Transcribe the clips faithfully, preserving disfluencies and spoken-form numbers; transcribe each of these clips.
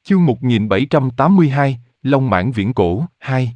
Chương một nghìn bảy trăm tám mươi hai, Long Mãn Viễn Cổ, hai.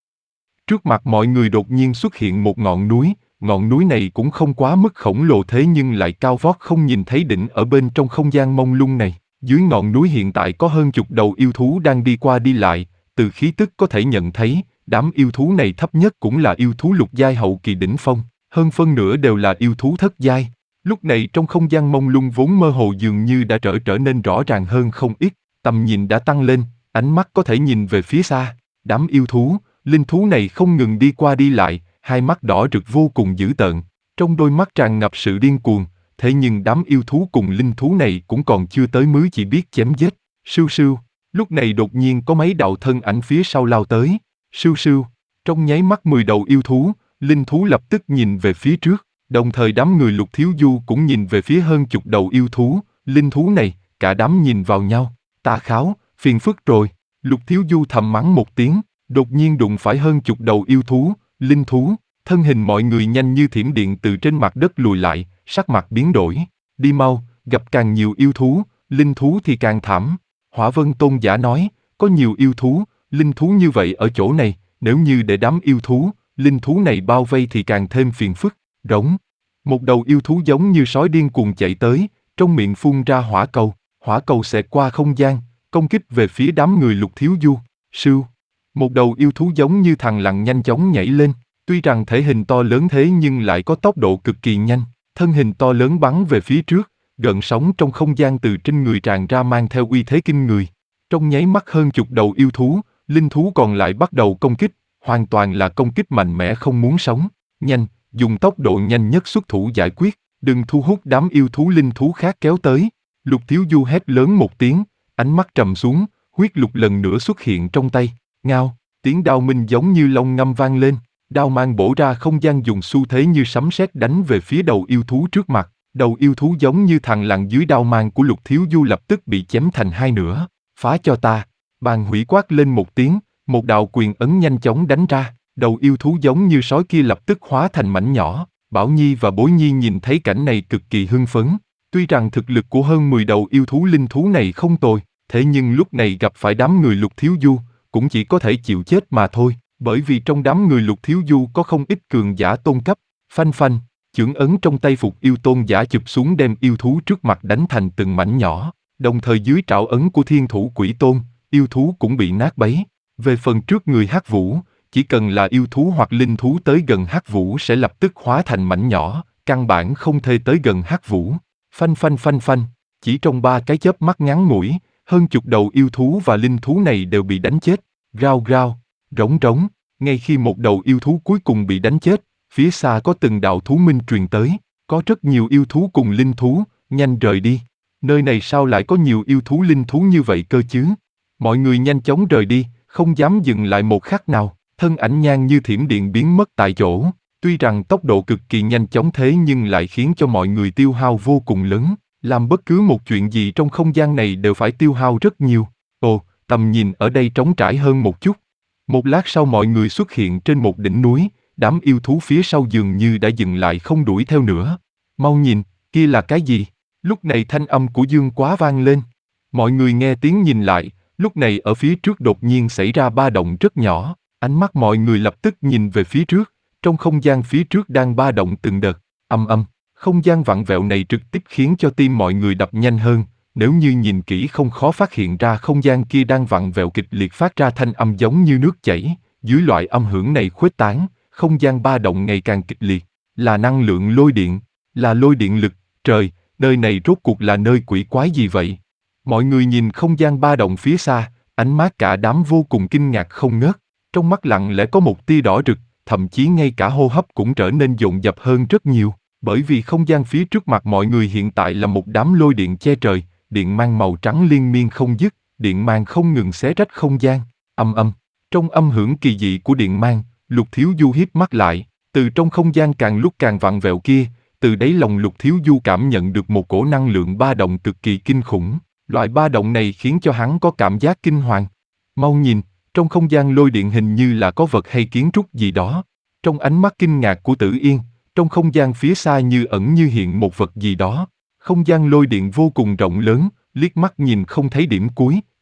Trước mặt mọi người đột nhiên xuất hiện một ngọn núi, ngọn núi này cũng không quá mức khổng lồ thế nhưng lại cao vót không nhìn thấy đỉnh ở bên trong không gian mông lung này. Dưới ngọn núi hiện tại có hơn chục đầu yêu thú đang đi qua đi lại, từ khí tức có thể nhận thấy, đám yêu thú này thấp nhất cũng là yêu thú lục giai hậu kỳ đỉnh phong, hơn phân nửa đều là yêu thú thất giai. Lúc này trong không gian mông lung vốn mơ hồ dường như đã trở trở nên rõ ràng hơn không ít. Tầm nhìn đã tăng lên, ánh mắt có thể nhìn về phía xa. Đám yêu thú, linh thú này không ngừng đi qua đi lại, hai mắt đỏ rực vô cùng dữ tợn. Trong đôi mắt tràn ngập sự điên cuồng, thế nhưng đám yêu thú cùng linh thú này cũng còn chưa tới mới chỉ biết chém giết. Sưu sưu, lúc này đột nhiên có mấy đạo thân ảnh phía sau lao tới. Sưu sưu, trong nháy mắt mười đầu yêu thú, linh thú lập tức nhìn về phía trước. Đồng thời đám người Lục Thiếu Du cũng nhìn về phía hơn chục đầu yêu thú, linh thú này, cả đám nhìn vào nhau. Tà Kháo, phiền phức rồi. Lục Thiếu Du thầm mắng một tiếng, đột nhiên đụng phải hơn chục đầu yêu thú, linh thú. Thân hình mọi người nhanh như thiểm điện từ trên mặt đất lùi lại, sắc mặt biến đổi. Đi mau, gặp càng nhiều yêu thú, linh thú thì càng thảm. Hỏa Vân Tôn giả nói, có nhiều yêu thú, linh thú như vậy ở chỗ này, nếu như để đám yêu thú, linh thú này bao vây thì càng thêm phiền phức. Rống. Một đầu yêu thú giống như sói điên cuồng chạy tới, trong miệng phun ra hỏa cầu. Hỏa cầu xẹt qua không gian, công kích về phía đám người Lục Thiếu Du. Sưu. Một đầu yêu thú giống như thằn lằn nhanh chóng nhảy lên, tuy rằng thể hình to lớn thế nhưng lại có tốc độ cực kỳ nhanh, thân hình to lớn bắn về phía trước, gợn sóng trong không gian từ trên người tràn ra mang theo uy thế kinh người. Trong nháy mắt hơn chục đầu yêu thú, linh thú còn lại bắt đầu công kích, hoàn toàn là công kích mạnh mẽ không muốn sống. Nhanh, dùng tốc độ nhanh nhất xuất thủ giải quyết, đừng thu hút đám yêu thú linh thú khác kéo tới. Lục Thiếu Du hét lớn một tiếng, ánh mắt trầm xuống, huyết lục lần nữa xuất hiện trong tay. Ngao, tiếng đao minh giống như long ngâm vang lên, đao mang bổ ra không gian dùng xu thế như sấm sét đánh về phía đầu yêu thú trước mặt. Đầu yêu thú giống như thằn lằn dưới đao mang của Lục Thiếu Du lập tức bị chém thành hai nửa. Phá cho ta! Bàn hủy quát lên một tiếng, một đạo quyền ấn nhanh chóng đánh ra. Đầu yêu thú giống như sói kia lập tức hóa thành mảnh nhỏ. Bảo Nhi và Bối Nhi nhìn thấy cảnh này cực kỳ hưng phấn. Tuy rằng thực lực của hơn mười đầu yêu thú linh thú này không tồi, thế nhưng lúc này gặp phải đám người Lục Thiếu Du, cũng chỉ có thể chịu chết mà thôi, bởi vì trong đám người Lục Thiếu Du có không ít cường giả tôn cấp. Phanh phanh, chưởng ấn trong tay Phục Yêu Tôn giả chụp xuống đem yêu thú trước mặt đánh thành từng mảnh nhỏ, đồng thời dưới trảo ấn của Thiên Thủ Quỷ Tôn, yêu thú cũng bị nát bấy. Về phần trước người Hắc Vũ, chỉ cần là yêu thú hoặc linh thú tới gần Hắc Vũ sẽ lập tức hóa thành mảnh nhỏ, căn bản không thể tới gần Hắc Vũ. Phanh phanh phanh phanh, chỉ trong ba cái chớp mắt ngắn ngủi, hơn chục đầu yêu thú và linh thú này đều bị đánh chết. Rao rao, rống rống, ngay khi một đầu yêu thú cuối cùng bị đánh chết, phía xa có từng đạo thú minh truyền tới, có rất nhiều yêu thú cùng linh thú, nhanh rời đi. Nơi này sao lại có nhiều yêu thú linh thú như vậy cơ chứ? Mọi người nhanh chóng rời đi, không dám dừng lại một khắc nào, thân ảnh Nhan như thiểm điện biến mất tại chỗ. Tuy rằng tốc độ cực kỳ nhanh chóng thế nhưng lại khiến cho mọi người tiêu hao vô cùng lớn, làm bất cứ một chuyện gì trong không gian này đều phải tiêu hao rất nhiều. Ồ, tầm nhìn ở đây trống trải hơn một chút. Một lát sau mọi người xuất hiện trên một đỉnh núi, đám yêu thú phía sau dường như đã dừng lại không đuổi theo nữa. Mau nhìn, kia là cái gì? Lúc này thanh âm của Dương Quá vang lên. Mọi người nghe tiếng nhìn lại, lúc này ở phía trước đột nhiên xảy ra ba động rất nhỏ, ánh mắt mọi người lập tức nhìn về phía trước. Trong không gian phía trước đang ba động từng đợt, âm âm, không gian vặn vẹo này trực tiếp khiến cho tim mọi người đập nhanh hơn, nếu như nhìn kỹ không khó phát hiện ra không gian kia đang vặn vẹo kịch liệt phát ra thanh âm giống như nước chảy, dưới loại âm hưởng này khuếch tán, không gian ba động ngày càng kịch liệt, là năng lượng lôi điện, là lôi điện lực, trời, nơi này rốt cuộc là nơi quỷ quái gì vậy? Mọi người nhìn không gian ba động phía xa, ánh mắt cả đám vô cùng kinh ngạc không ngớt, trong mắt lặng lẽ có một tia đỏ rực. Thậm chí ngay cả hô hấp cũng trở nên dồn dập hơn rất nhiều, bởi vì không gian phía trước mặt mọi người hiện tại là một đám lôi điện che trời, điện mang màu trắng liên miên không dứt, điện mang không ngừng xé rách không gian. Âm âm, trong âm hưởng kỳ dị của điện mang, Lục Thiếu Du híp mắt lại, từ trong không gian càng lúc càng vặn vẹo kia, từ đáy lòng Lục Thiếu Du cảm nhận được một cổ năng lượng ba động cực kỳ kinh khủng, loại ba động này khiến cho hắn có cảm giác kinh hoàng. Mau nhìn, trong không gian lôi điện hình như là có vật hay kiến trúc gì đó. Trong ánh mắt kinh ngạc của Tử Yên, trong không gian phía xa như ẩn như hiện một vật gì đó. Không gian lôi điện vô cùng rộng lớn, liếc mắt nhìn không thấy điểm cuối,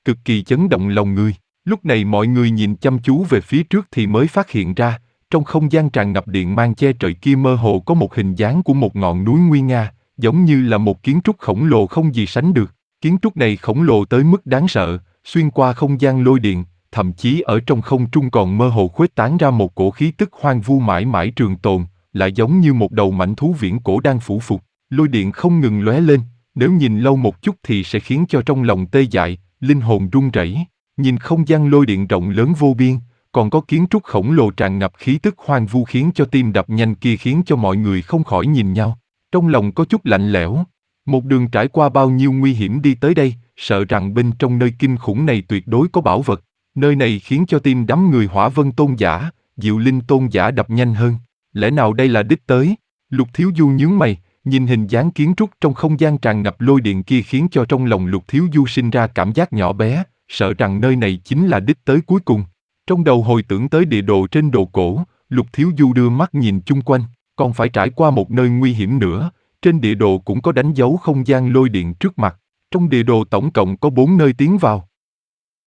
cực kỳ chấn động lòng người. Lúc này mọi người nhìn chăm chú về phía trước thì mới phát hiện ra, trong không gian tràn ngập điện mang che trời kia mơ hồ có một hình dáng của một ngọn núi nguy nga, giống như là một kiến trúc khổng lồ không gì sánh được. Kiến trúc này khổng lồ tới mức đáng sợ, xuyên qua không gian lôi điện, thậm chí ở trong không trung còn mơ hồ khuếch tán ra một cổ khí tức hoang vu mãi mãi trường tồn, lại giống như một đầu mãnh thú viễn cổ đang phủ phục. Lôi điện không ngừng lóe lên, nếu nhìn lâu một chút thì sẽ khiến cho trong lòng tê dại, linh hồn run rẩy. Nhìn không gian lôi điện rộng lớn vô biên, còn có kiến trúc khổng lồ tràn ngập khí tức hoang vu khiến cho tim đập nhanh kia khiến cho mọi người không khỏi nhìn nhau. Trong lòng có chút lạnh lẽo. Một đường trải qua bao nhiêu nguy hiểm đi tới đây, sợ rằng bên trong nơi kinh khủng này tuyệt đối có bảo vật. Nơi này khiến cho tim đám người Hỏa Vân tôn giả, Diệu Linh tôn giả đập nhanh hơn. Lẽ nào đây là đích tới? Lục Thiếu Du nhướng mày, nhìn hình dáng kiến trúc trong không gian tràn ngập lôi điện kia khiến cho trong lòng Lục Thiếu Du sinh ra cảm giác nhỏ bé, sợ rằng nơi này chính là đích tới cuối cùng. Trong đầu hồi tưởng tới địa đồ trên đồ cổ, Lục Thiếu Du đưa mắt nhìn chung quanh, còn phải trải qua một nơi nguy hiểm nữa. Trên địa đồ cũng có đánh dấu không gian lôi điện trước mặt. Trong địa đồ tổng cộng có bốn nơi tiến vào.